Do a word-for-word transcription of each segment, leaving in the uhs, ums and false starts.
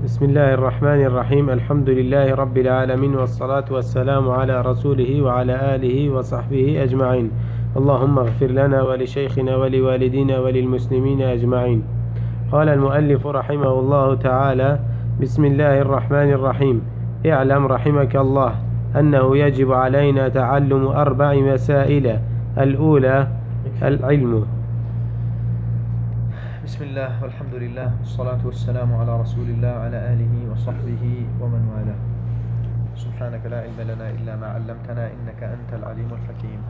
بسم الله الرحمن الرحيم. الحمد لله رب العالمين، والصلاة والسلام على رسوله وعلى آله وصحبه أجمعين. اللهم اغفر لنا ولشيخنا ولوالدينا وللمسلمين أجمعين. قال المؤلف رحمه الله تعالى: بسم الله الرحمن الرحيم. اعلم رحمك الله أنه يجب علينا تعلم أربع مسائل. الأولى العلم. بسم الله والحمد لله والصلاة والسلام على رسول الله وعلى آله وصحبه ومن والاه. سبحانك لا علم لنا إلا ما علمتنا إنك أنت العليم الحكيم.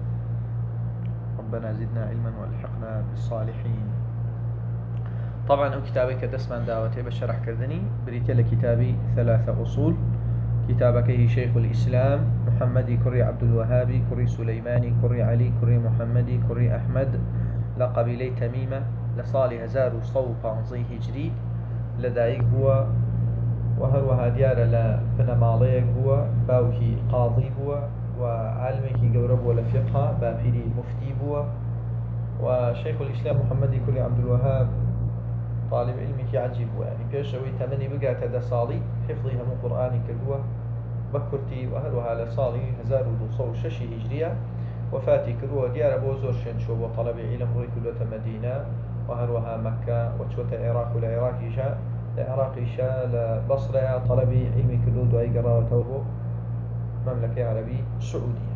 ربنا زدنا علما والحقنا بالصالحين. طبعا كتابك دسمان دعوتي بشرح كردني بريت لكتابي ثلاثة أصول. كتابك هي شيخ الإسلام محمدي كري عبد الوهابي كري سليماني كري علي كري محمدي كري أحمد لقبيلي تميمة لصالي هزار وصو بانزي هجري لدايق هو وهروها ديار لبنماليق هو باوكي قاضي هو وعالمكي قورب ولا فقه بابيري مفتي هو. وشيخ الإسلام محمدي كري عبد الوهاب طالب علمك عجيب هو، يعني بيشوي تمني بقى تدا صالي حفظها من قرآن كدوة بكرتي وهروها لصالي هزار وصو ششي هجرية وفاتي كروه ديار بوزور شنشو وطلب علم روي كلوة مدينة وهروها مكة وتشوت العراق والعراق شاء العراق شاء لبصرة طلب علم كلوة دعي قراءة توبو مملكة عربية سعودية.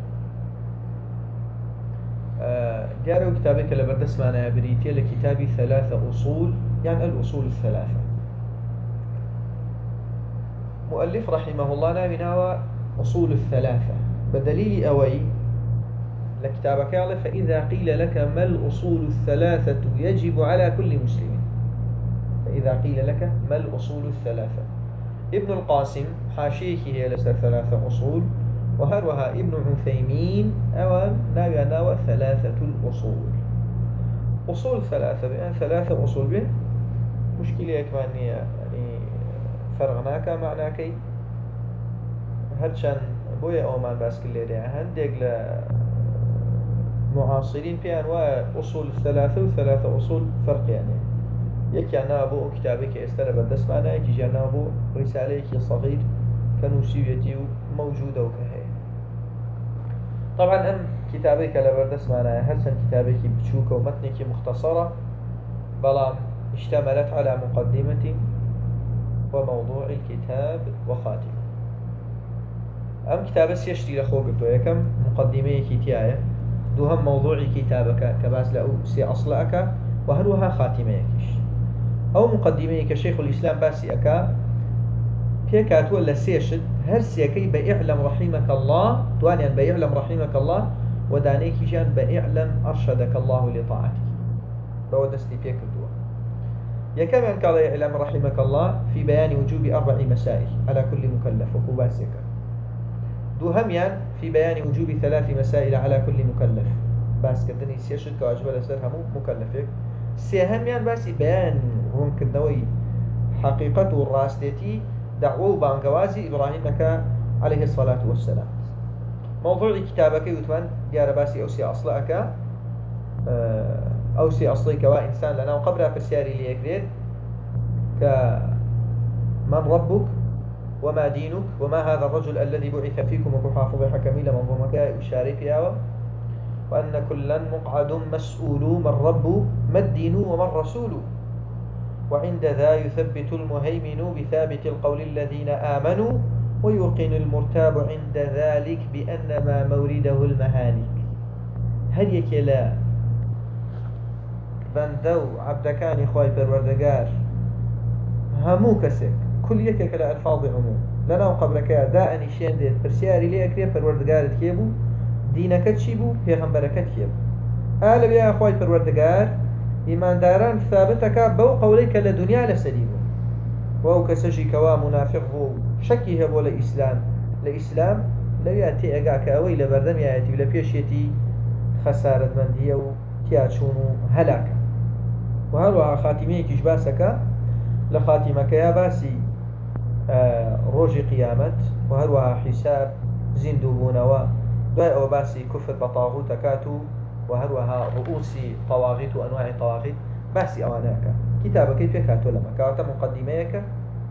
ديار كتابك لبردس معنا بريتي لكتابي ثلاثة أصول، يعني الأصول الثلاثة. مؤلف رحمه الله نابناوى أصول الثلاثة بدليل أوي لكتابك قال: فإذا قيل لك ما الأصول الثلاثة يجب على كل مسلم. فإذا قيل لك ما الأصول الثلاثة، ابن القاسم حاشيك هي لسر ثلاثة أصول، وهروها ابن عثيمين أو ناغانا ثلاثة الأصول. أصول ثلاثة بأن ثلاثة أصول به مشكلة كمان يعني فرغناك معناكي هرشان بويا أومان باسكلي هندق ل معاصرين في أنواع أصول ثلاثة وثلاثة أصول فرق، يعني يكي أنا أبو كتابك استنى بدس معنا يكي جانا أبو رسالة صغير كنوسيتي موجودة وكهي. طبعا أم كتابك لبردس معنا هرسن كتابك بتشوكة ومتنك مختصرة بلام اشتملت على مقدمة وموضوع الكتاب وخاتمة. أم كتاب سيشتي لخوق بتويكم مقدمة كتاية دوهم موضوع كتابك كباس لأو سي أصلك وهروها خاتميكش أو مقدميك شيخ الإسلام باسي أكا بيكات ولا سيشد هرسيكي بإعلم رحمك الله دوانيا بإعلم رحمك الله ودانيك جان بإعلم أرشدك الله لطاعتك بودستي بيك الدوا. يكمن قال إعلم رحمك الله في بيان وجوب أربع مسائل على كل مكلف وكباسك. دوهميان في بيان وجوب ثلاث مسائل على كل مكلف باس كدني سيشد كواجب لسر همو مكلفك. سيهميان باس بيان ممكن دوي حقيقة الراستيتي دعوه بانقوازي إبراهيمك عليه الصلاة والسلام. موضوع كتابك يتمن جار باسي أو سي أصلك أو سي أصلي كوا إنسان لنا وقبلها في السياري ليكريد كمن ربك وما دينك وما هذا الرجل الذي بعث فيكم وكحافظ حكميل منظومك إشاري فيها، وأن كلا مقعد مسؤول من رب ما الدين وما الرسول، وعند ذا يثبت المهيمن بثابت القول الذين آمنوا ويوقن المرتاب عند ذلك بأن ما مورده المهالك. هل يكلا بندو عبدكاني خواي بالوردقار همو كسك كل يكك لألفاظ عموم لنا وقبلك داء نشين ديت برسياري لي أكريب بالوردقار كيبو دينك تشيبو بيغمبرك كيبو آل بيا أخوي بالوردقار إيمان داران ثابتك بو قوليك لدنيا لسليمو وهو كسجي كوا منافقه شكي هبو لإسلام لإسلام لو يأتي أقاك أوي لبردم يأتي لبيش يتي خسارة مندية وتياتشونو هلاك. وهلوها خاتميك إجباسك لخاتمك يا باسي آه روج قيامت وهروها حساب زندوبونوا دواء أو باسي كفر بطاغوتكاتو وهروها رؤوسي طواغيت وأنواع طواغيت باسي أواناك كتابك كيف كاتو لما كاتا مقدميك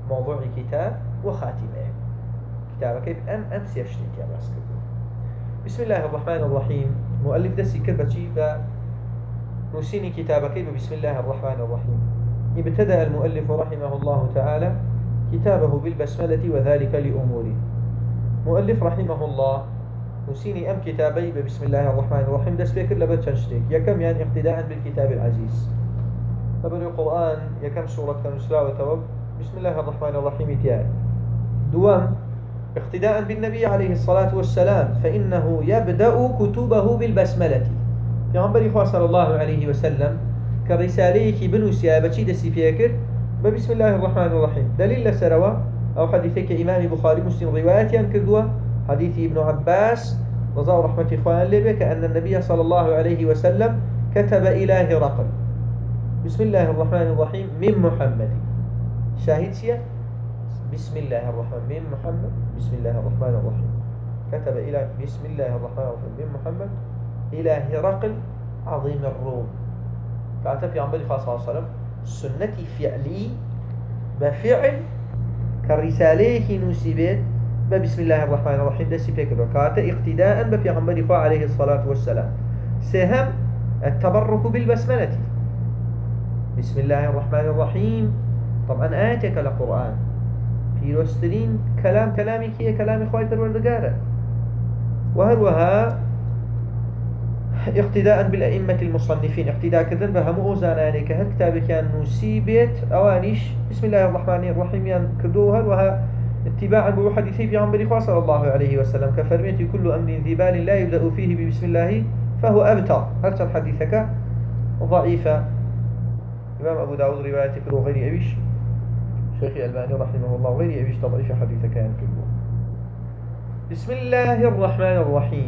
موضوع كتاب وخاتمه كتابك أم أم سيشتك يا باسكت. بسم الله الرحمن الرحيم. مؤلف دسي كربتي با نسيني كتابك بسم الله الرحمن الرحيم. ابتدأ المؤلف رحمه الله تعالى كتابه بالبسملة وذلك لأموره. مؤلف رحمه الله نسيني أم كتابي بسم الله الرحمن الرحيم دس بكر لبتشنشتك يكم يعني اقتداء بالكتاب العزيز. طبعا القرآن يكم سورة كنسلا وتوب بسم الله الرحمن الرحيم تيار. دوام اقتداء بالنبي عليه الصلاة والسلام فإنه يبدأ كتبه بالبسملة. في عمر صلى الله عليه وسلم كرساليك بنو سيابتي دسي فيكر بسم الله الرحمن الرحيم. دليل سروا أو حديثك إمام بخاري مسلم رواية كردوا حديث ابن عباس رضا ورحمة إخوان لبك أن النبي صلى الله عليه وسلم كتب إلى هرقل بسم الله الرحمن الرحيم من محمد. شاهد سيا بسم الله الرحمن من محمد بسم الله الرحمن الرحيم. كتب إلى بسم الله الرحمن الرحيم من محمد إلى هرقل عظيم الروم. كاتب في عمر صلى الله عليه وسلم سنتي فعلي بفعل كرساليه نسبت بسم الله الرحمن الرحيم دسي فكر وكاتب اقتداء بفي عمر عليه الصلاة والسلام. سهم التبرك بالبسملة بسم الله الرحمن الرحيم. طبعا آياتك القرآن في رسترين كلام كلامي كي كلام إخوائي الوردقارة وهروها اقتداء بالأئمة المصنفين اقتداء كذن بهم أوزاناني كهر كتابي كان نسيبت أوانيش بسم الله الرحمن الرحيم يعني كدوها وها اتباعا بحديثي في عمر إخوة صلى الله عليه وسلم كفرميت كل أمر ذي بال لا يبدأ فيه بسم الله فهو أبتر. هل حديثك ضعيفة إمام أبو داود رواية كله غير أبيش شيخ الألباني رحمه الله غير أبيش تضعيف حديثك كان كله. بسم الله الرحمن الرحيم.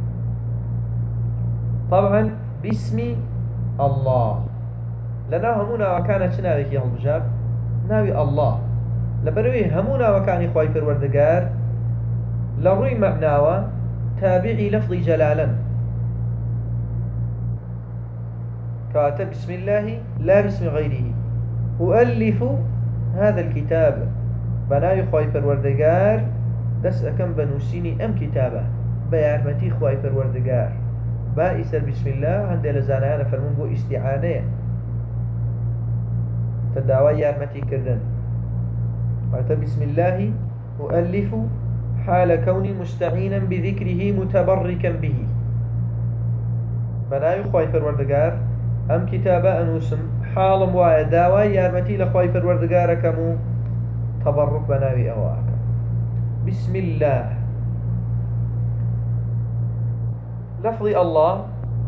طبعا باسم الله لنا همونا وكانت ناوي كي هالبجاب ناوي الله لبروي همونا وكان إخوائي فروردقار لروي معناوة تابعي لفظ جلالا كاتب بسم الله لا باسم غيره. أؤلف هذا الكتاب بناوي إخوائي فروردقار دس أكم بنوسيني أم كتابه بيارمتي إخوائي فروردقار بائس بسم الله عند لزانيان فرمون بو استعانة تداوى يارمتي كردن. قالت بسم الله أؤلف حال كوني مستعينا بذكره متبركا به. بناي خواي فروردقار أم كتابة أنوسم حال موايا داوى يارمتي لخواي فروردقار كمو تبرك بناوي أواك. بسم الله لفظ الله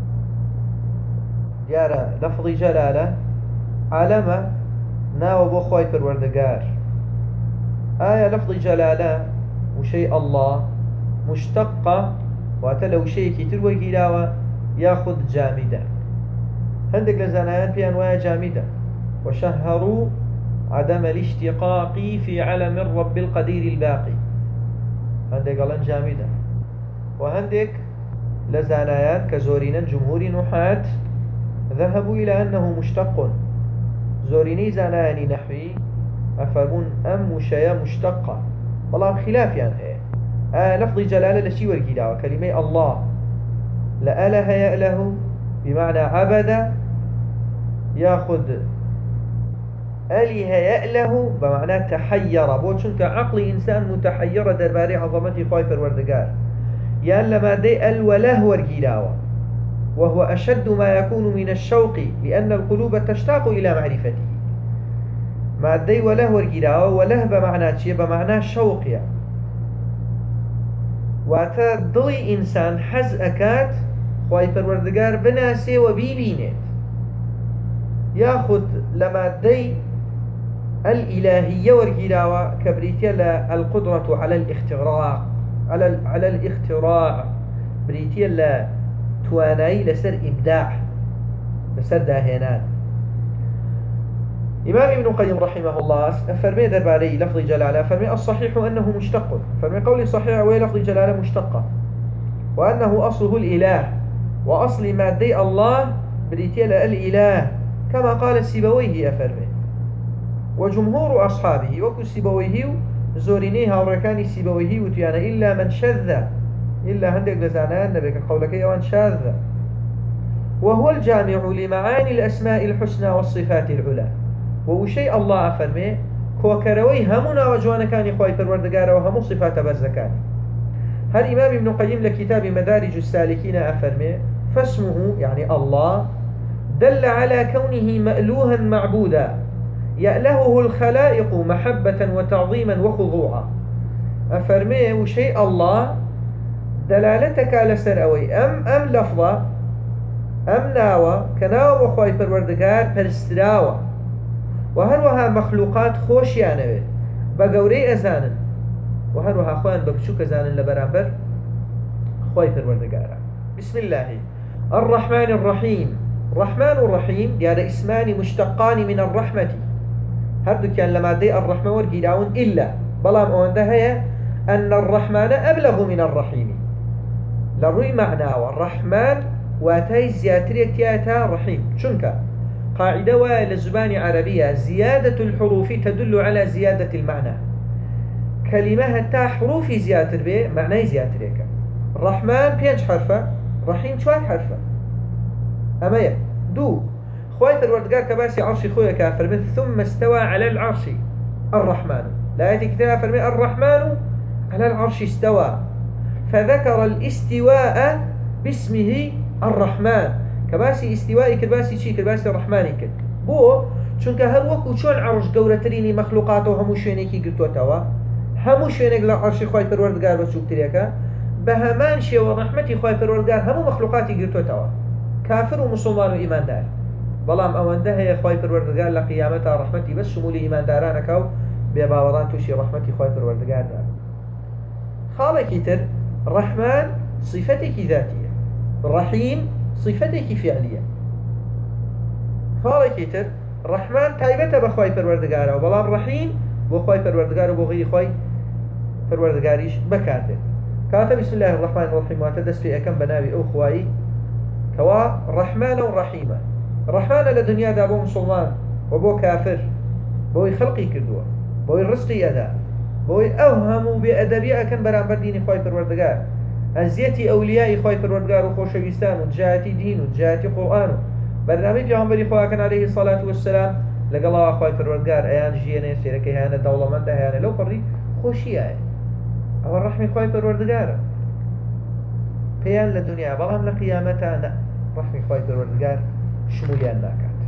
يارا لفظ جلالة علامة ناو بو خواي پروردگار. آية لفظ جلالة وشيء الله مشتقة واتلو شيء كتر وقلاوة ياخذ جامدة. هندق لزانيان في أنواع جامدة وشهروا عدم الاشتقاق في علم الرب القدير الباقي. هندق قالن جامدة وهندق لزانيان كزورين جمهور نحاة ذهبوا إلى أنه مشتق. زوريني زاناني نحوي أفرمون أم وشيا مشتقة والله خلاف يعني هي آه لفظ جلالة لشي ورقيدا وكلمة الله لأله يأله بمعنى عبد ياخذ أله يأله بمعنى تحير بوشن كعقل إنسان متحير درباري عظمتي خايف الوردقار يان لما دي الوله ورقيدا وهو أشد ما يكون من الشوق لأن القلوب تشتاق إلى معرفته. ما دي وله ورقيدا وله بمعنى شيء بمعنى شوق يعني. واتا ضلي إنسان حز أكاد خواهي پروردگار بناسي وبيبينت ياخد لما دي الإلهية ورقيدا كبريتيا القدرة على الاختراع على على الاختراع بريتيا لا تواناي لسر إبداع لسر داهنان. إمام ابن القيم رحمه الله فرمي درباري لفظ جلالة فرمي الصحيح أنه مشتق. فرمي قولي صحيح وهي لفظ جلالة مشتقة وأنه أصله الإله وأصل مادي الله بريتيا الإله كما قال السيبويه فرمي وجمهور أصحابه وكو سيبويه زوريني هاوركاني سيبويه وتيانا إلا من شذ إلا هندق لزانان نبيك قولك يوان شاذ وهو الجامع لمعاني الأسماء الحسنى والصفات العلى وشيء الله فرمي كوكروي همنا وجوانا كان يخوي پروردگار وهمو صفات برزكان. هل إمام ابن قيم لكتاب مدارج السالكين أفرمي فاسمه يعني الله دل على كونه مألوها معبودا يألهه الخلائق محبة وتعظيما وخضوعا. أفرمي وشيء الله دلالتك على سرأوي أم أم لفظة أم ناوى كناوى وخوي پروردگار پرستراوى وهروها مخلوقات خوش يعنوي بقوري أزانا وهروها خوان ببشوك أزانا لبرامبر خوي پروردگارا. بسم الله الرحمن الرحيم. الرحمن الرحيم يعني اسمان مشتقان من الرحمة هردو كان لما دي الرحمة ورقيداون إلا بلام أوانده هي أن الرحمن أبلغ من الرحيم لروي معناه الرحمن واتاي زياتريك تياتا رحيم شنك قاعدة والزبان عربية زيادة الحروف تدل على زيادة المعنى. كلمة تا حروف زياتر به معنى زياتريك. الرحمن بينش حرفة رحيم شوان حرفة أما يا دو خوي پروردگار كباسي عرشي خويا كافر من ثم استوى على العرش الرحمن لا يأتي كتاب فرمي الرحمن على العرش استوى فذكر الاستواء باسمه الرحمن كباسي استوائي كباسي شي كباسي الرحمن كد بو چونك هر وكو چون عرش قورتريني مخلوقاته همو شوينيكي قرتوا توا همو شوينيك لعرش خوي پروردگار بچوك تريكا بهمان شي ورحمتي خوي پروردگار همو مخلوقاتي قرتوا توا كافر ومسلمان وإيمان دار بلام أوانده هي خوي پروردگار لقيامتها رحمتي بس شمولي إيمان دارانك أو بباوران توشي رحمتي خوي پروردگار دار. خالك تر رحمن صفتك ذاتية رحيم صفتك فعلية. خالك تر رحمن تايبته بخوي پروردگار وبلام رحيم بخوي پروردگار وبغي خوي پروردگاريش بكاته كاتب بسم الله الرحمن الرحيم واتدس في أكم بناوي أو خواي كوا رحمن ورحيمة. رحمن لدنيا دا بو مسلمان وبو كافر بوي خلقي كردوا بوي رزقي أدا بوي أوهموا بأدبية كان برانبر ديني خوي پروردگار أزيتي أوليائي خوي پروردگار وخوشويستان وجهاتي دين وجهاتي قرآن برنامج يغنبري خواه كان عليه الصلاة والسلام لقال الله خوي پروردگار أيان جياني سيركي هانا دولة من ده هانا لو بري خوشي آي أو الرحمة خوي پروردگار بيان لدنيا بلهم لقيامتنا رحمة خوي پروردگار شموليان ناكات.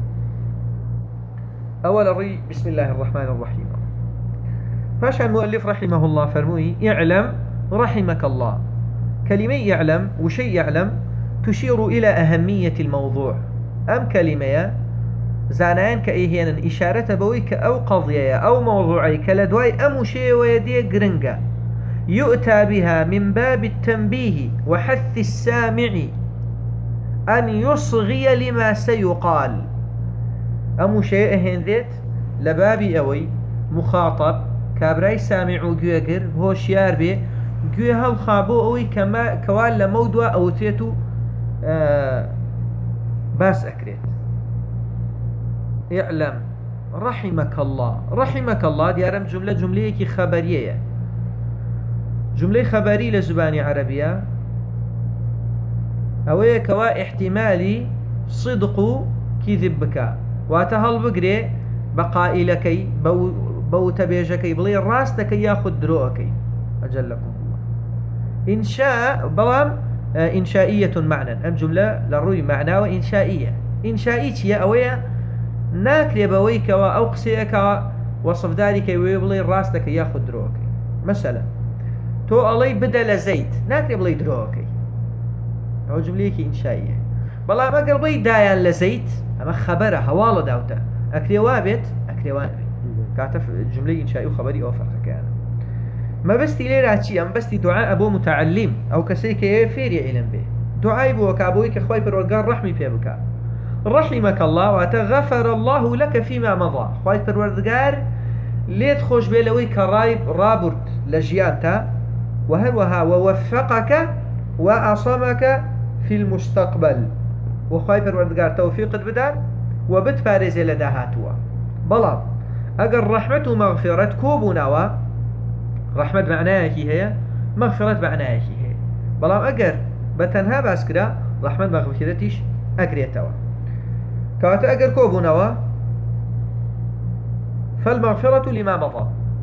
أول ري بسم الله الرحمن الرحيم. فاشا المؤلف رحمه الله فرموي اعلم رحمك الله. كلمة يعلم وشيء يعلم تشير إلى أهمية الموضوع. أم كلمة زانان كأيهينا إشارة بويك أو قضية أو موضوعي كالدواي أم شيء ويدي قرنقا يؤتى بها من باب التنبيه وحث السامع أن يصغي لما سيقال. أم شيء هندت لبابي أوي مخاطب كابراي سامع وجوجر هو شيار به جوها الخابو أوي كما كوال لموضوع أو تيتو آه باس أكريت. اعلم رحمك الله. رحمك الله ديارم جملة جملة كي خبرية جملة خبرية لزبان عربية أوي كوا احتمالي صدق كذبك واتهل بقري بقائلكي بو, بو تبيجكي بلي راستك ياخد دروكي أجلكم الله. إنشاء بلام إنشائية معنى أم جملة للروي معنى وإنشائية. إنشائية أوي ناكري بويك وأوقسيك وصف ذلك ويبلي راستك ياخد دروكي. مثلا تو علي بدل زيت ناكري بلي دروكي أو جملة إنشائية. بلا ما قلبي دايان لزيت أما خبره هوالا داوتا أكري وابت أكري وانبي كاتف جملة إنشائية وخبري أو فرق كان ما بستي ليه راتشي أم بستي دعاء أبو متعلم أو كسيك يفيري علم به دعاء بو وكابوي كخوي پروردگار رحمي بيبك رحمك الله وتغفر الله لك فيما مضى خوي پروردگار ليت خوش بيلوي كرايب رابرت لجيانتا وهروها ووفقك وأصمك في المستقبل وخوي پروردگار توفيق بدار وبتفارز لدهاتوا بلا أجر رحمة ومغفرة كوبوناوا رحمة معناها هي مغفرة معناها هي بلام أجر بتنها باسكرا رحمة مغفرتش أجريتوا كات أجر كوبوناوا فالمغفرة لما مضى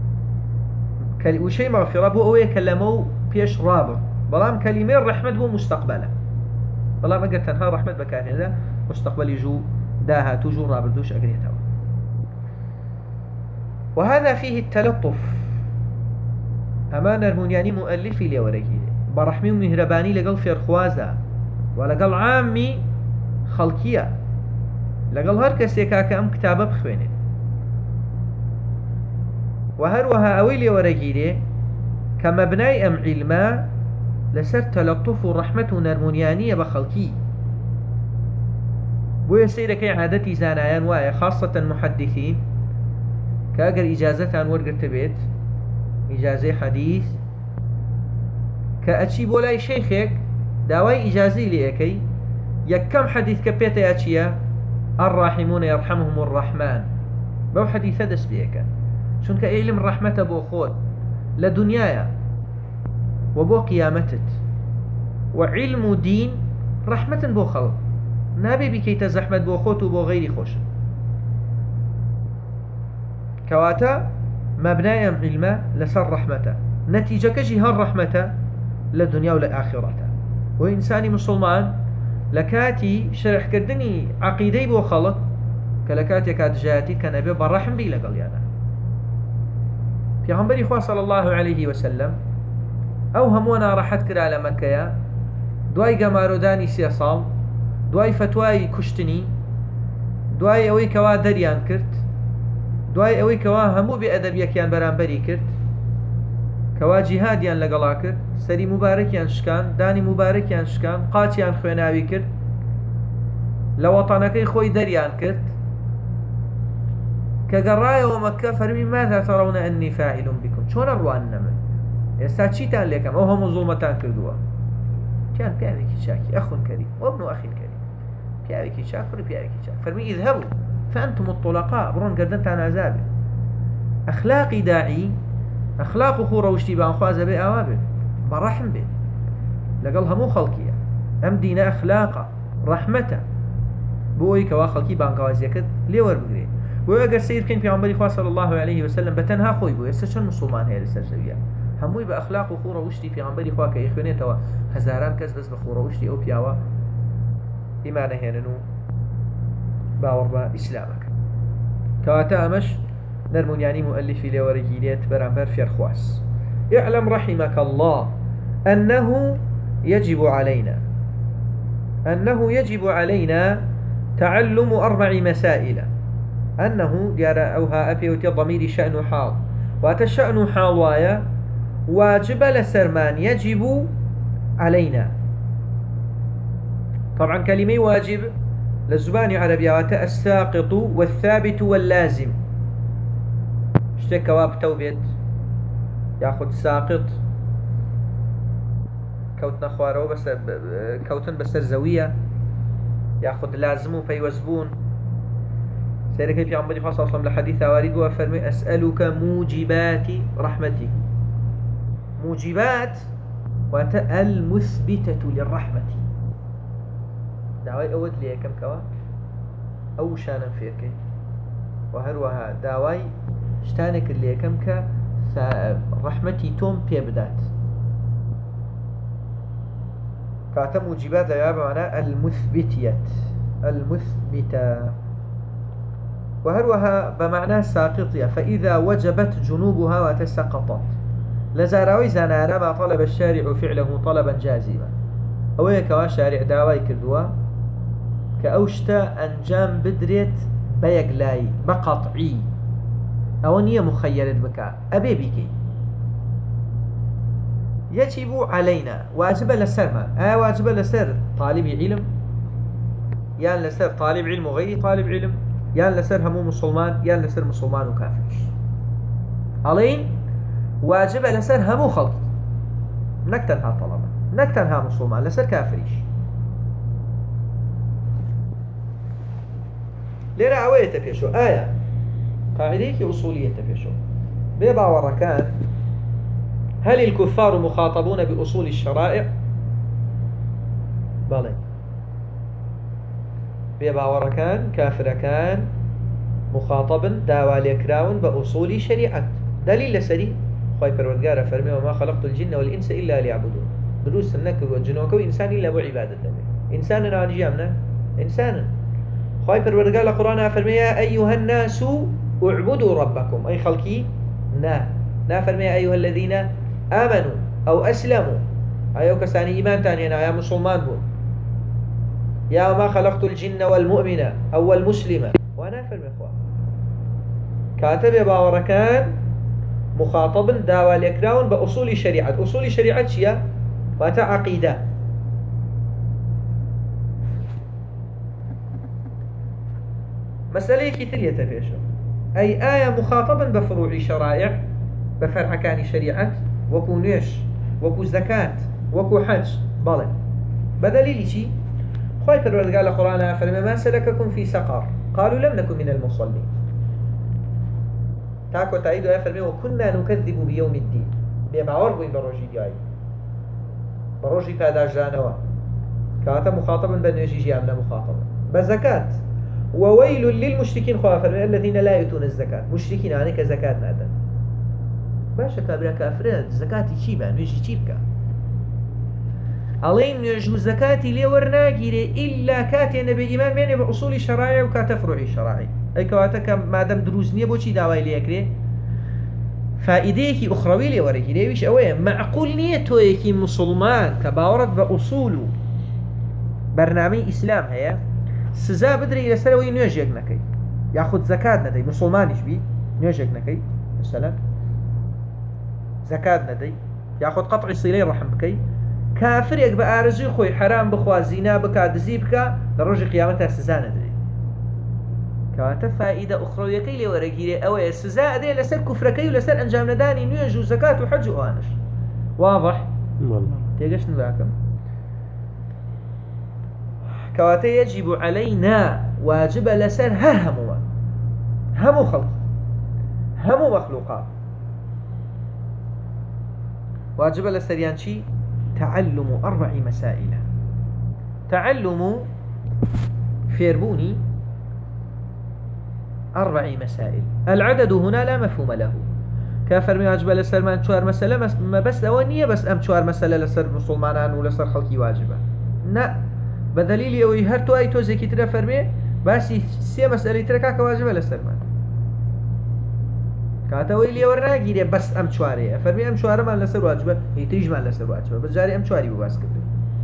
وشي مغفرة بو أوي كلمو بيش رابط بلام كلمة رحمة بو مستقبلا بلام أجر تنها رحمة بكارهنا مستقبل يجو داها تجو رابردوش أجريتوا وهذا فيه التلطف أمان المنياني مؤلفي لوريه برحمي ومهرباني لقل في الخوازة ولقل عامي خلقية لقل هر كسيكا كأم كتابة بخوينه وهروها أوي لوريه كمبناي أم علما لسر تلطف ورحمة نرمونيانية بخلقي ويصير كي عادتي زانايان وايا خاصة محدثين كأجر إجازة عن ورقة بيت إجازة حديث كأتشي بولاي شيخك داواي إجازي لأكي يكم حديث كبيت ياتشيا الراحمون يرحمهم الرحمن بو حديث دس بيك شون كإعلم رحمة بو خود لدنيايا وبو قيامتت وعلم دين رحمة بو خلق نابي بكي تزحمت بو خود وبو غيري خوش كواتا مبنايا علما لسر رحمته نتيجة كجي هر رحمته للدنيا والآخرة وإنساني مسلمان لكاتي شرح كردني عقيدي بو خلق كلكاتي كات جاتي كنبي برحم بي لقل يانا في غنبري خواه صلى الله عليه وسلم أو همونا راحت كرا على مكة دواي قمارو داني سيصال دواي فتواي كشتني دواي اوي كوا دريان كرت دواي اوي كوا همو بأدبيكيان برانبري كرت كوا جهاديان لقلا كرت سري مباركيان شكان داني مباركيان شكان قاتيان خويناوي كرت لوطنكي خوي دريان كرت كقرايا ومكة فرمي ماذا ترون أني فاعل بكم شون الروان من يستاتشيتان لكم أو هم ظلمتان كردوا كان بيعرك شاكي أخ كريم وابن أخ كريم بيعرك شاكر بيعرك شاكر فرمي اذهبوا فأنتم الطلقاء برون قدمت عن عذابه أخلاقي داعي أخلاق خورة واشتباه خوازة بي أوابه برحم به لقلها مو خلقية أم دين أخلاقه رحمته بوي كوا خلقي بانقوازي كد ليور بقري ويقر سير كان في عمبالي خواه صلى الله عليه وسلم بتنها خوي بو يستشن مسلمان هي لسرجوية هموي بأخلاق وخورة واشتي في عمبالي خواه كإخواني توا هزاران كز بس بخورة واشتي أو بياوا إيمانه هننو باور با إسلامك كواتا أمش نرمون يعني مؤلفي لورجيليت برانبر في الخواس اعلم رحمك الله أنه يجب علينا أنه يجب علينا تعلم أربع مسائل أنه ديار أوها أبي وتي ضمير شأن حال واتشأن حال وايا واجب لسرمان يجب علينا طبعا كلمة واجب للزبان عربية الساقط والثابت واللازم اشتكى واب توبيت ياخذ ساقط كوتنا خوارو بس كوتن بس الزوية ياخذ لازم فيوزبون سيرك في عمري خاصة أصلا لحديث وارد وفرمي أسألك موجبات رحمتي موجبات المثبتة للرحمة دعوي أود لي كم كوا أو شانا فيك وهروها دعوي شتانك اللي كم ك رحمتي توم بيبدات كاتم موجبات يا معنى المثبتية المثبتة وهروها بمعنى ساقطية فإذا وجبت جنوبها وتسقطت لزاراوي زنانا ما طلب الشارع فعله طلبا جازما أو كوا شارع داواي كردوا كأوشتا أنجام بدريت بيقلاي بقطعي أو نية مخيرة بكا أبي بكي يجب علينا واجب لسر آه واجب لسر طالب علم يان لسر طالب علم وغير طالب علم يان لسر همو مسلمان يان لسر مسلمان وكافر علين واجب لسر همو خلق نكتنها طلبة نكتنها مسلمان لسر كافريش ليرا عوية بيشو آية قاعدەیەکی أصولية بيشو بباوركان هل الكفار مخاطبون بأصول الشرائع؟ بلى بباوركان كافر كان مخاطبا داوا ليكراون بأصول شريعة دليل لسري خواهي پروردگار فرمي وما خلقت الجن والإنس إلا ليعبدون دروس النكر والجنوك إنسان إلا بعبادة الله إنسان عن جامنا إنسانا خواهي پروردگار القرآن فرمي يا أيها الناس اعبدوا ربكم أي خلقي نا نا فرمي يا أيها الذين آمنوا أو أسلموا أيها كساني إيمان تاني أنا يا مسلمان بون يا وما خلقت الجن والمؤمن أو المسلم وأنا فرمي إخوة كاتب باوركان مخاطب داوا ليكراون بأصول الشريعة أصول الشريعة شيا واتا عقيدة مسألة كتير يتفيشو أي آية مخاطبا بفروع شرائع بفرع كان شريعة وكو نيش وكو زكاة وكو حج بلى بدليل شي خواهي پروردگار القرآن فرمى ما سلككم في سقر قالوا لم نكن من المصلين تاكو تعيدوا يا فرمي وكنا نكذب بيوم الدين بيبعور بوين بروجي دياي بروجي باداج جانوا كاتا مخاطبا بنيجي جيامنا مخاطبا بزكاة وويل للمشركين خواهي فرمي الذين لا يؤتون الزكاة مشركين عنك زكاة نادا باشا كابرا كافرين زكاة چي بان نيجي چي بكا علين نيجو زكاة لي ورناجي إلا كاتي نبي إيمان بيني بأصول شرائع وكاتا فروعي شرائع أي كواتك ما دام دروز نية بوشي داواي ليكري فائديكي أخروي لي وريكي ليش أوي معقول نية تويكي مسلمان كباورد بأصول برنامج إسلام هيا سزا بدري إلى سنوي نيجيك نكي ياخد زكاة ندي مسلمانيش بي نيجيك نكي مثلا زكاة ندي ياخد قطع صلة رحم بكي كافر يك بأرزي خوي حرام بخوا زنا بكا دزي بكا لرجي قيامتها سزا ندري كواتا فائدة أخرى كي لي ورقيري أوي السزا أدري لسر كفركي ولسر أنجام نداني نيجو زكاة وحج وآنش واضح؟ والله تيجيش نباكم كواتا يجب علينا واجب لسر هر همو همو خلق همو مخلوقات واجب لسر يانشي تعلم أربع مسائل تعلم فيربوني أربع مسائل العدد هنا لا مفهوم له كافر من واجب لسر من شوار مسألة ما بس أولية بس أم شوار مسألة لسر مسلمان ولسر خلقي واجبة لا بدليل أوي هرتو أي توزي كتير فرمي بس سي مسألة تركاك واجبة لسر من كاتوي لي ورنا جيري بس أم شواري فرمي أم شوار ما لسر واجبة هي تيجي ما لسر واجبة بس جاري أم شواري بواس كده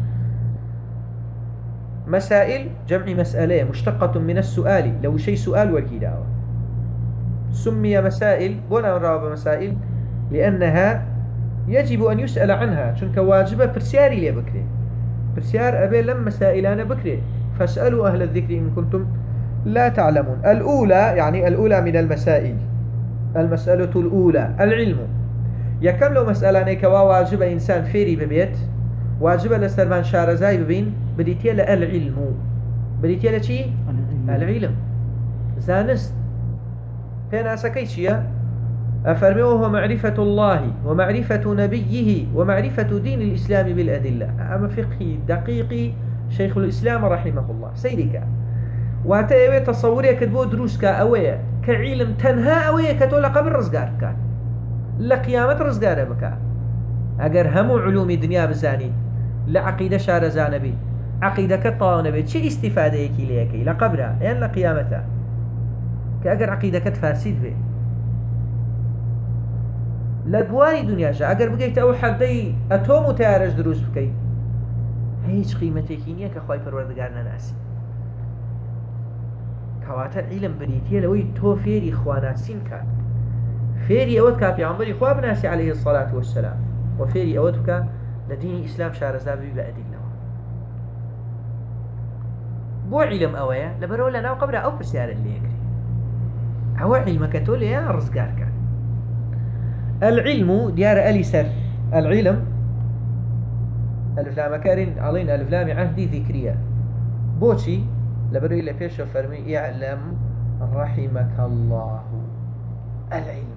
مسائل جمع مسألة مشتقة من السؤال لو شيء سؤال والكيداوة سمي مسائل بنا رابع مسائل لأنها يجب أن يسأل عنها شنك واجبة برسياري لي بكري برسيار أبي لم مسائلان بكري فاسألوا أهل الذكر إن كنتم لا تعلمون الأولى يعني الأولى من المسائل المسألة الأولى العلم يكم لو مسألة كوا واجب إنسان فيري ببيت واجب لسرمان شارزاي ببين بديتيا العلم بديتيا لشي العلم زانست بين سكيتشيا أفرمي وهو معرفة الله ومعرفة نبيه ومعرفة دين الإسلام بالأدلة أما فقهي دقيقي شيخ الإسلام رحمه الله سيدك واتأوي تصوري كتبو دروسك أوي كعلم تنها أوي كتولا قبل رزقارك لقيامة رزقار بك أجر همو علوم الدنيا بزاني لعقيدة شارزان بي عقيدة كطاون بي شي استفادة يكي ليكي لقبرها يعني لقيامتها كأجر عقيدة كتفاسد بي لبواري دنيا جا أجر بقيت أو حدي أتوم تيارج دروس بكي هيش قيمتك نية كخواي پروردگارنا ناسي كواتا علم بريتيا لوي تو فيري خوانا سين فيري أود كابي عمري خواب ناسي عليه الصلاة والسلام وفيري أودك لدين إسلام شارزابي بأدلة بو علم أويا لبرو لنا وقبل أو برسيار اللي يقري أو علمك تولي يا رزقارك العلم ديار أليسر العلم ألف لام كارين علينا ألف لام عهدي ذكرية بوشي لبرو إلا بيشو فرمي اعلم رحمك الله العلم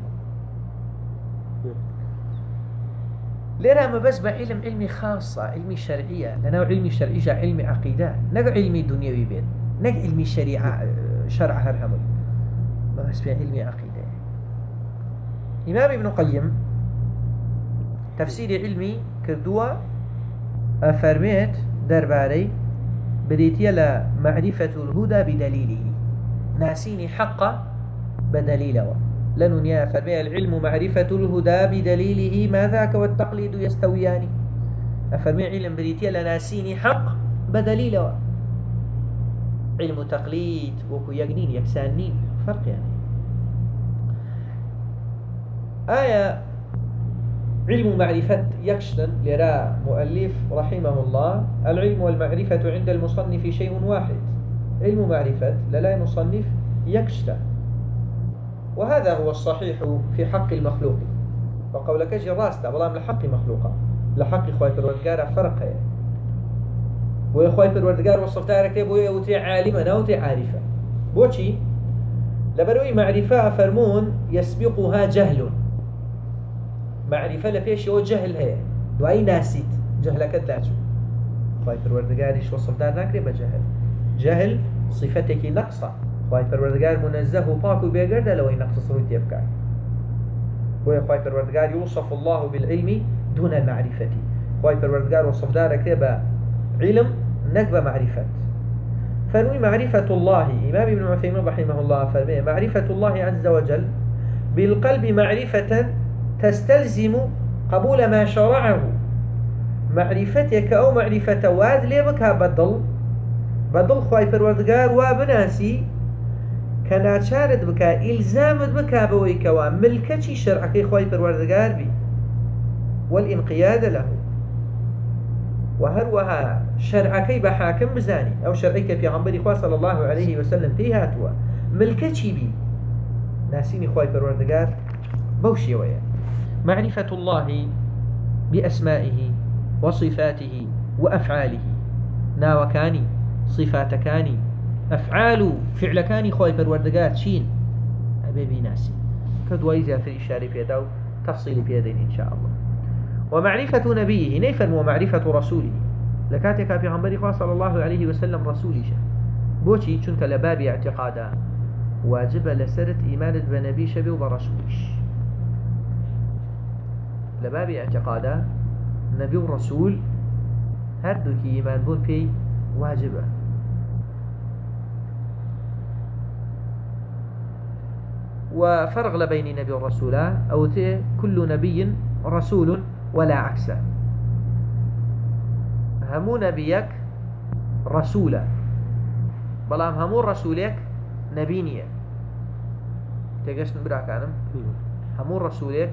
ليرا ما بس بعلم علمي خاصة علمي شرعية لأنه علمي شرعي جاء علمي عقيدة نقع علمي دنيوي بين نقع علمي شريعة شرع هرهمل ما بس بعلمي عقيدة إمام ابن قيم تفسير علمي كردوا أفرميت درباري بريتيا لمعرفة الهدى بدليله ناسيني حقا بدليله لأنه يا فرمي العلم معرفة الهدى بدليله ما ذاك والتقليد يستويان أفرمي علم بريتيا لناسيني حق بدليله علم تقليد وكو يقنين يكسانين فرق يعني آية علم معرفة يكشن لرا مؤلف رحمه الله العلم والمعرفة عند المصنف شيء واحد علم معرفة للا مصنف يكشن وهذا هو الصحيح في حق المخلوق وقولك جي راستا بلام لحق مخلوقا لحق خواهي بالوردقار فرق وخواهي بالوردقار وصفتها بويا وتي عالما أو عارفة بوشي لبروي معرفة فرمون يسبقها جهل معرفة لبيش هو جهل هي دعي ناسيت جهلك دلاتو خواهي بالوردقاريش وصفتها ناكري بجهل جهل صفتك نقصة خواهي پروردگار منزه و پاک و بيگرده لو نقص صروت يبكى ويا خواهي پروردگار يوصف الله بالعلم دون المعرفة خواهي پروردگار وصف دارك با علم نكبة معرفة فنوي معرفة الله إمام ابن عثيمين رحمه الله فرميه معرفة الله عز وجل بالقلب معرفة تستلزم قبول ما شرعه معرفتك أو معرفة واد ليبكها بدل بدل خواهي پروردگار وابناسي كان شارد بكا إلزامت بكا بويكوا ملكتي شرعكي خواهي پروردگار بي والانقياد له وهروها شرعكي بحاكم بزاني أو شرعك في غنبري خواه صلى الله عليه وسلم فيهاتوا ملكتي بي ناسيني خواهي پروردگار بوشي ويا معرفة الله بأسمائه وصفاته وأفعاله ناوكاني صفاتكاني أفعال فعلكاني خواهي پروردگار چين أبي ناسي كدواي زيادة إشاري بيدا وتفصيل بيدين إن شاء الله ومعرفة نبيه نيفا ومعرفة رسوله لكاتك في غنبري خواه صلى الله عليه وسلم رسولي شه بوشي چونك لباب اعتقادا واجب لسرت إيمانت بنبي شبه وبرسولش لباب اعتقادا نبي ورسول هردوك إيمان بون بي واجبه وفرق بين نبي ورسول أو تي كل نبي رسول ولا عكسه همو نبيك رسولا بلام همو رسولك نبينية تيجاش نبراك عنهم همو رسولك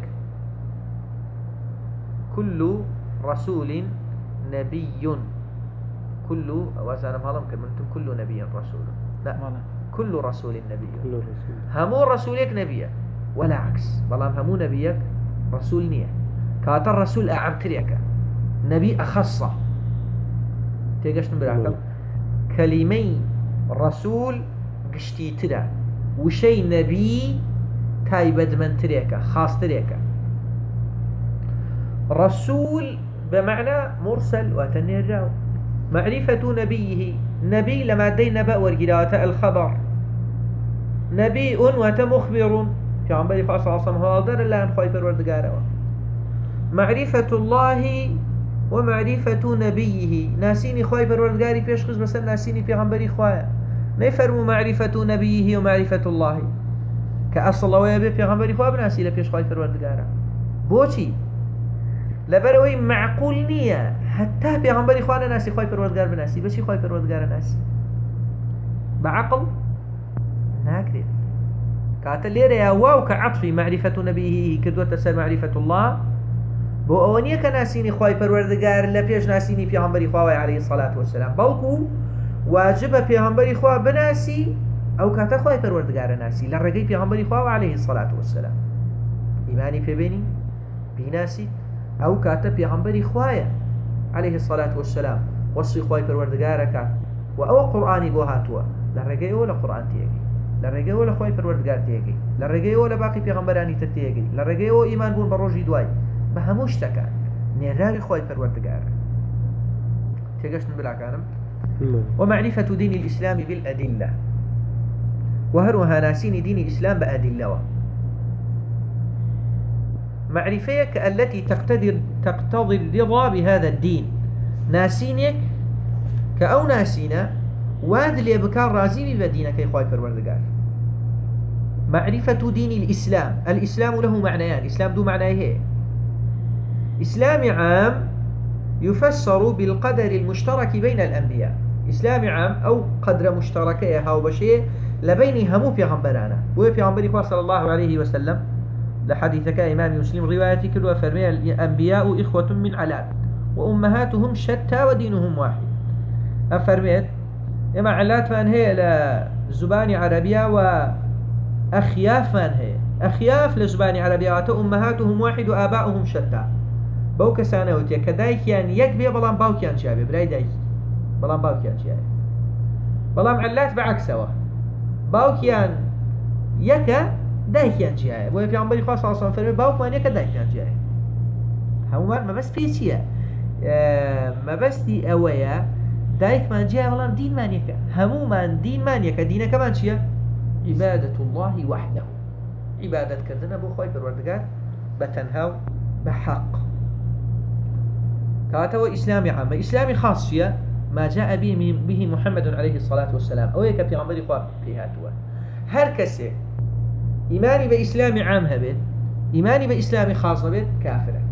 كل رسول نبي كل وزانا مهلم كمنتم كل نبي رسول لا كل رسول نبي همو رسولك نبي ولا عكس بلام همو نبيك رسول نية كاتر رسول أعم تريك نبي أخصة تيجاش نبراك كلمين رسول قشتي ترى وشي نبي تايبد من تريك خاص تريك رسول بمعنى مرسل واتني الراو معرفة نبيه نبي لما دي نبأ ورقلات الخبر نبي وتمخبر في عمبالي فأصل عصم هذا الله أن خايف الوردقار معرفة الله ومعرفة نبيه ناسيني خايف الوردقار بيشخص بس ناسيني في عمبالي خوايا نفرم معرفة نبيه ومعرفة الله كأصل الله ويبي في عمبالي خوايا بناسي لبيش خايف الوردقار بوشي لبروي معقول نية حتى بيغمبري خوانا ناسي خواهي پروردگار بناسي بشي خواهي پروردگار ناسي بعقل ناكري كاتل ليرة يا واو كعطفي معرفة نبيه كدوة تسال معرفة الله بو أولية كناسيني خواهي پروردگار لبيش ناسيني بيغمبري خواهي عليه الصلاة والسلام بلكو واجب بيغمبري خواه بناسي أو كاتا خواهي پروردگار ناسي لرقي بيغمبري خواه عليه الصلاة والسلام إيماني بيبيني بيناسي أو كاتب يغنبري خوايا عليه الصلاة والسلام وصي خواي پروردگارك وأو قرآني بو هاتوا لرقي ولا قرآن تيجي لرقي ولا خواي پروردگار تيجي لە ڕێگەیەوە لە باقی پێغەمبەرانی تر تێگەی لە ڕێگەیەوە ئیمان بوون بە ڕۆژی دوای بە هەموو شتەکان نێراوی خۆی پەروەردگارە تێگەشتن براکانم ومعرفة دين الإسلام بالأدلة وهروها ناسين دين الإسلام بأدلة معرفيك التي تقتضي تقتضي الرضا بهذا الدين ناسينك كأو ناسينا واد اللي بكار رازي بدينك يا إخوائي پروردگار معرفة دين الإسلام الإسلام له معنيان الإسلام دو معناه هي إسلام عام يفسر بالقدر المشترك بين الأنبياء إسلام عام أو قدر مشتركية هاو بشيء لبين همو بيغمبرانا وبيغمبر صلى الله عليه وسلم لحديثك إمام مسلم رواية كل وفرمي الأنبياء إخوة من علام وأمهاتهم شتى ودينهم واحد أفرميت إما علات من هي لزبان عربية وأخياف من هي أخياف لزبان عربية وأمهاتهم واحد وآباؤهم شتى بوك سانوتيا كدايك يعني يكبي بلان باوكيان شابي براي دايك بلان باوكيان شابي بلان علات بعكسه باوكيان يكا دايكيان شابي بوي في عمبالي خاصة أصلا فرمي باوكمان يكا دايكيان شابي همان ما بس بيسيا اه ما بس دي أويا دايك من جاء بلان دين من يكا همو من دين من يكا دين كمان شيا عبادة الله وحده عبادة كردنا بو خوي بالوردقات بتنهاو بحق كاتوا إسلامي عامة إسلامي خاصية ما جاء به به محمد عليه الصلاة والسلام أو يك في عمر إخوة في هاتوا هر كسي إيماني بإسلامي عام هبت إيماني بإسلامي خاص هبت كافرة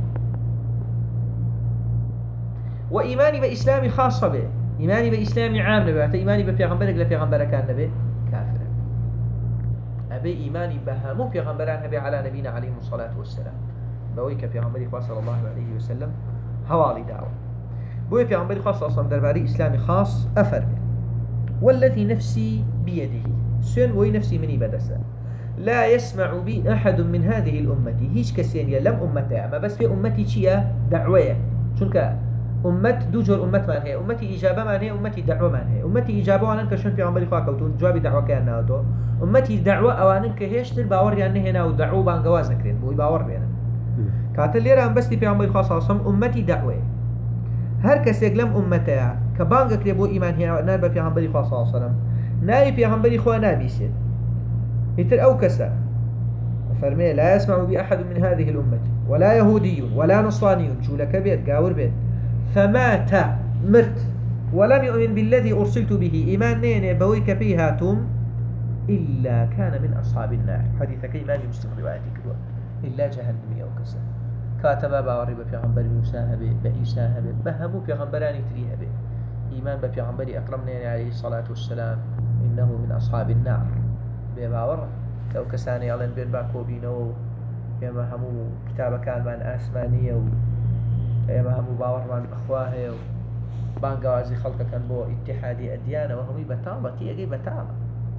وإيماني بإسلامي خاص هبت إيماني بإسلامي عام نبات إيماني ببيغمبرك لبيغمبر كان نبي كافرة أبي إيماني بها مو بيغمبران هبي على نبينا عليه الصلاة والسلام بويك في عمر إخوة صلى الله عليه وسلم هوالي دعوة بوي في عمر خاص أصلا درباري إسلامي خاص أفرمي والذي نفسي بيده سن وي نفسي مني بدسا لا يسمع بي أحد من هذه الأمة هيش كسينيا لم أمتها ما بس في أمتي شيا دعوية شنك أمت دوجر أمت من هي أمتي إجابة من هي أمتي دعوة من هي أمتي إجابة وأنك شن في عمر خاص كوتون جواب دعوة كان نادو أمتي دعوة أو أنك هيش ترباور يعني هنا ودعوة بانجواز نكرين بوي باور بينا كاتل ليرا هم بس في عمر خاص أصلا أمتي دعوة هر کس يقلم أمته كبانغ كريبو إيمان هنا نار في عمر خاص صلى الله عليه وسلم ناي في عمر خوا نابيسد يتر أو كسا فرمي لا يسمع بأحد من هذه الأمة ولا يهودي ولا نصراني شو لك بيت قاور بيت فمات مرت ولم يؤمن بالذي أرسلت به إيمان نين بويك فيها توم إلا كان من أصحاب النار حديثك إمام مسلم روايتك إلا جهنمي أو كسا كاتبا باوري بفيغمبر موسى هبه بعيسى هبه بهمو فيغمبراني تري هبه إيمان بفيغمبر أكرمنا عليه الصلاة والسلام إنه من أصحاب النار بباور لو كساني يعلن بين باكو بينو يما همو كتابة كان من آسمانية يما همو باور من أخواه بانقوازي خلقه كان بو اتحادي أديانة وهمي بتامة تيجي بتامة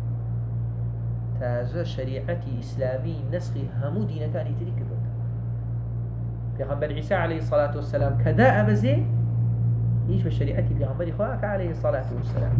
تازا شريعتي إسلامي نسخي همو دين كان يتريك بك پیغمبر عيسى عليه الصلاة والسلام كداء بزي ايش بشريعتي پیغمبر خواك عليه الصلاة والسلام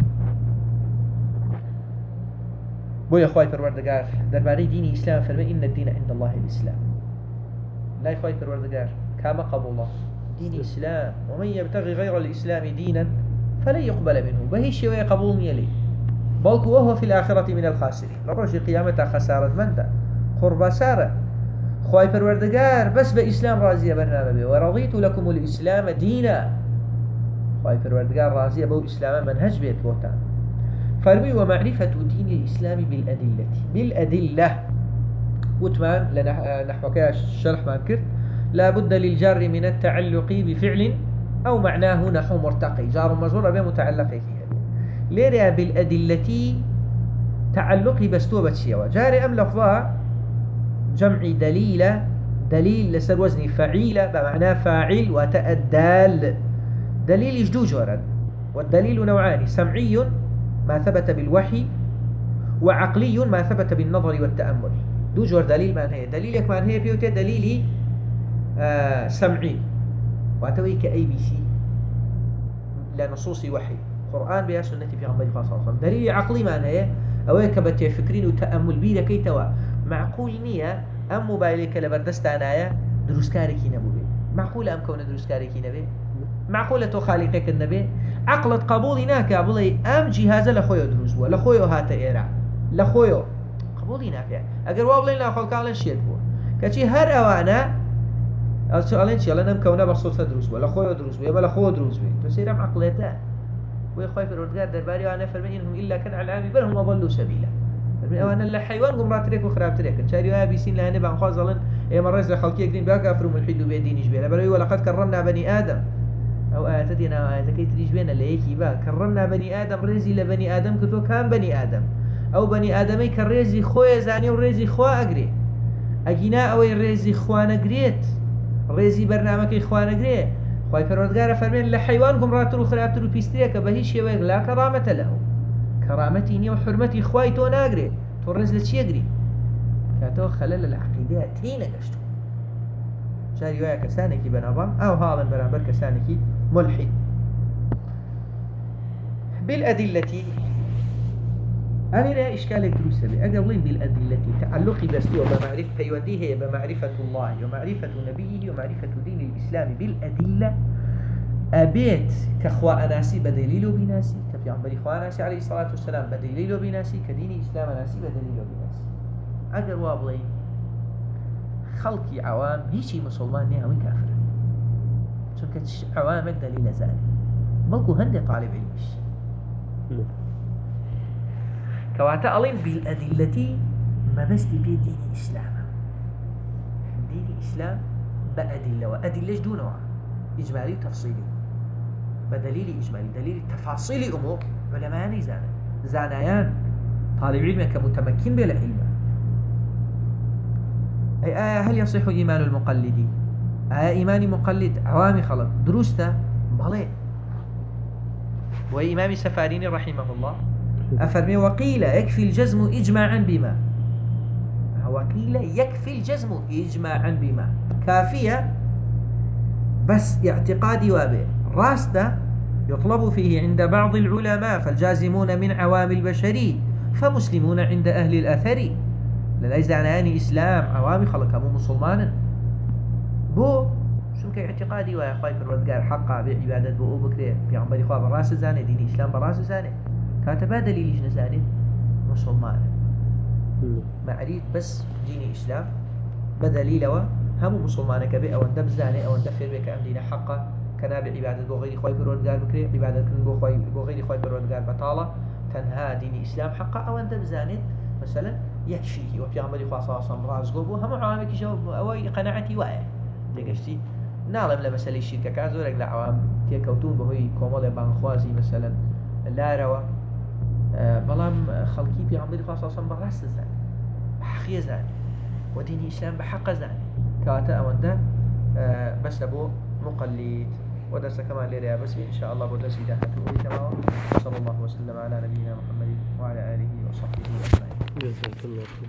بو يا خواهي پروردگار درباري دين إسلام فرمي إن الدين عند الله الإسلام لا يا خواهي پروردگار كما قبول الله دين إسلام ومن يبتغي غير الإسلام دينا فلن يقبل منه بهي شيء قبول يلي بل وهو في الآخرة من الخاسرين لرجل قيامة خسارة من ده قرب سارة خواهي پروردگار بس بإسلام راضية برنامه بي ورضيت لكم الإسلام دينا خواهي پروردگار راضية بو إسلام منهج بيت بوتان فرمي ومعرفة دين الإسلام بالأدلة بالأدلة وتمان لنحو الشرح ما كرت لا بد للجار من التعلق بفعل أو معناه نحو مرتقي جار مجرور بمتعلقه ليريا بالأدلة تعلقي بستوبة شيوة جاري أم لفظها جمع دليلة دليل لسر وزن فعيلة بمعنى فاعل وتأدال دليل يجدو جورا والدليل نوعان سمعي ما ثبت بالوحي وعقلي ما ثبت بالنظر والتأمل دو جور دليل ما هي دليلك ما هي بيوتي دليلي آه سمعي واتوي كأي بي سي لنصوص وحي قرآن بها سنة في عمر خاصة دليل عقلي ما هي أويك بتي فكرين وتأمل بي لكي توا معقول نية أم موبايلك لبردستانايا دروسكاريكي نبوي معقول أم كون دروسكاريكي نبي معقولة تو خالقك النبي عقلت قبولي ناكا بلي أم جهازة لخويو دروس بوا لخويو هاتا إيرا لخويو قبولي ناكا أقر وابلين لا خلقا لن شيد بوا كاتي هر أوانا ألين شي لن أم كونا بصوصة دروس بوا لخويو دروس بوا يبا لخويو دروس بوا تسيرم عقلتا ويخوي في الردقار درباري وأنا فرمي إنهم إلا كان على العامي بل هم أضلوا سبيلا فرمي أوانا اللي حيوان قم راتريك وخراب تريك شاريو هابي سين لها نبع خوازلن إيه من رجل خلقية قدين باقا أفرم الحيد وبيدين جبيلا بلوي ولقد كرمنا بني آدم أو آياتنا أو آياتكي تريجبين اللي هيكي با كرمنا بني آدم ريزي لبني آدم كتو كان بني آدم أو بني آدمي كالريزي خويا زاني وريزي خوا أقري أجينا أو ريزي خوانا قريت ريزي برنامجي خوانا قريت خواهي فرودگار فرمين لحيوانكم راترو خرابترو بيستريك بهيش يويق لا كرامة له كرامتي نيو حرمتي خواهي تو ناقري تو الرز لتشي يقري كاتو خلال العقيدة تينا قشتو شاري ويا كسانكي بنابان أو هالا برابر كسانكي ملحد بالأدلة أنا لا إشكال دروسة أقولين بالأدلة تعلقي بسوء بمعرفة فيوديه بمعرفة الله ومعرفة نبيه ومعرفة دين الإسلام بالأدلة أبيت كخواء ناسي بدليل بناسي كبيعنبري خواء ناسي عليه الصلاة والسلام بدليل بناسي كدين الإسلام ناسي بدليل بناسي أقل وابلين خلقي عوام هيشي مسلمان نيها وين كافر چونك عوامك دليل زاني بلكو هندي طالب علمش كواتا ألين بالأدلة ما بس بي دين الإسلام دين الإسلام بأدلة وأدلة دونها إجمالي تفصيلي بدليل إجمالي دليل تفاصيل أمور علماء زانا زانيان طالب علم كمتمكن بالعلم أي آية هل يصح إيمان المقلد آية إيمان مقلد عوامي خلق دروسته بلي وإمام السفاريني رحمه الله أفرمي وقيل يكفي الجزم إجماعا بما وقيل يكفي الجزم إجماعا بما كافية بس اعتقادي وابه راسته يطلب فيه عند بعض العلماء فالجازمون من عوام البشري فمسلمون عند أهل الأثر لليس عناني إسلام عوامي خلق مو مسلمان بو شو كي اعتقادي ويا أخوي في الردقار حقا بعبادة بو بكري في عمبالي خواه براس زاني دين إسلام براس زاني كاتبا دليل إجنا زاني مسلمان معريف بس دين إسلام بدليل و هم مسلمان كبي أو اندب زاني أو اندفر بك أم دين حقا كنا بعبادة بو غير خوي في الردقار بكري عبادة كن بو خوي بو غير خوي في الردقار بطالة تنها دين إسلام حقا أو اندب زاني مثلا يكفيه وفي عمبالي خواه صلى الله عليه وسلم راس قوبو هم عوامك جواب أو قناعتي واعي دقشتي نعلم لمسألة الشركة كازورك لعوام تيكوتون بهوي كومال بانخوازي مثلا لا روا أه بلام خلقي بيعمل خاصة صن براس زاني بحقية زاني ودين الإسلام بحق زاني كاتا أوندا أه بس أبو مقلد ودرس كمان ليريا بس إن شاء الله بدرس إذا حتى تمام صلى الله وسلم على نبينا محمد وعلى آله وصحبه أجمعين.